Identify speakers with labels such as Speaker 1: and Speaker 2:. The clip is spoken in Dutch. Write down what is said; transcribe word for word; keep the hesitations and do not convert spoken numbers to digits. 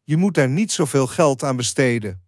Speaker 1: Je moet daar niet zoveel geld aan besteden.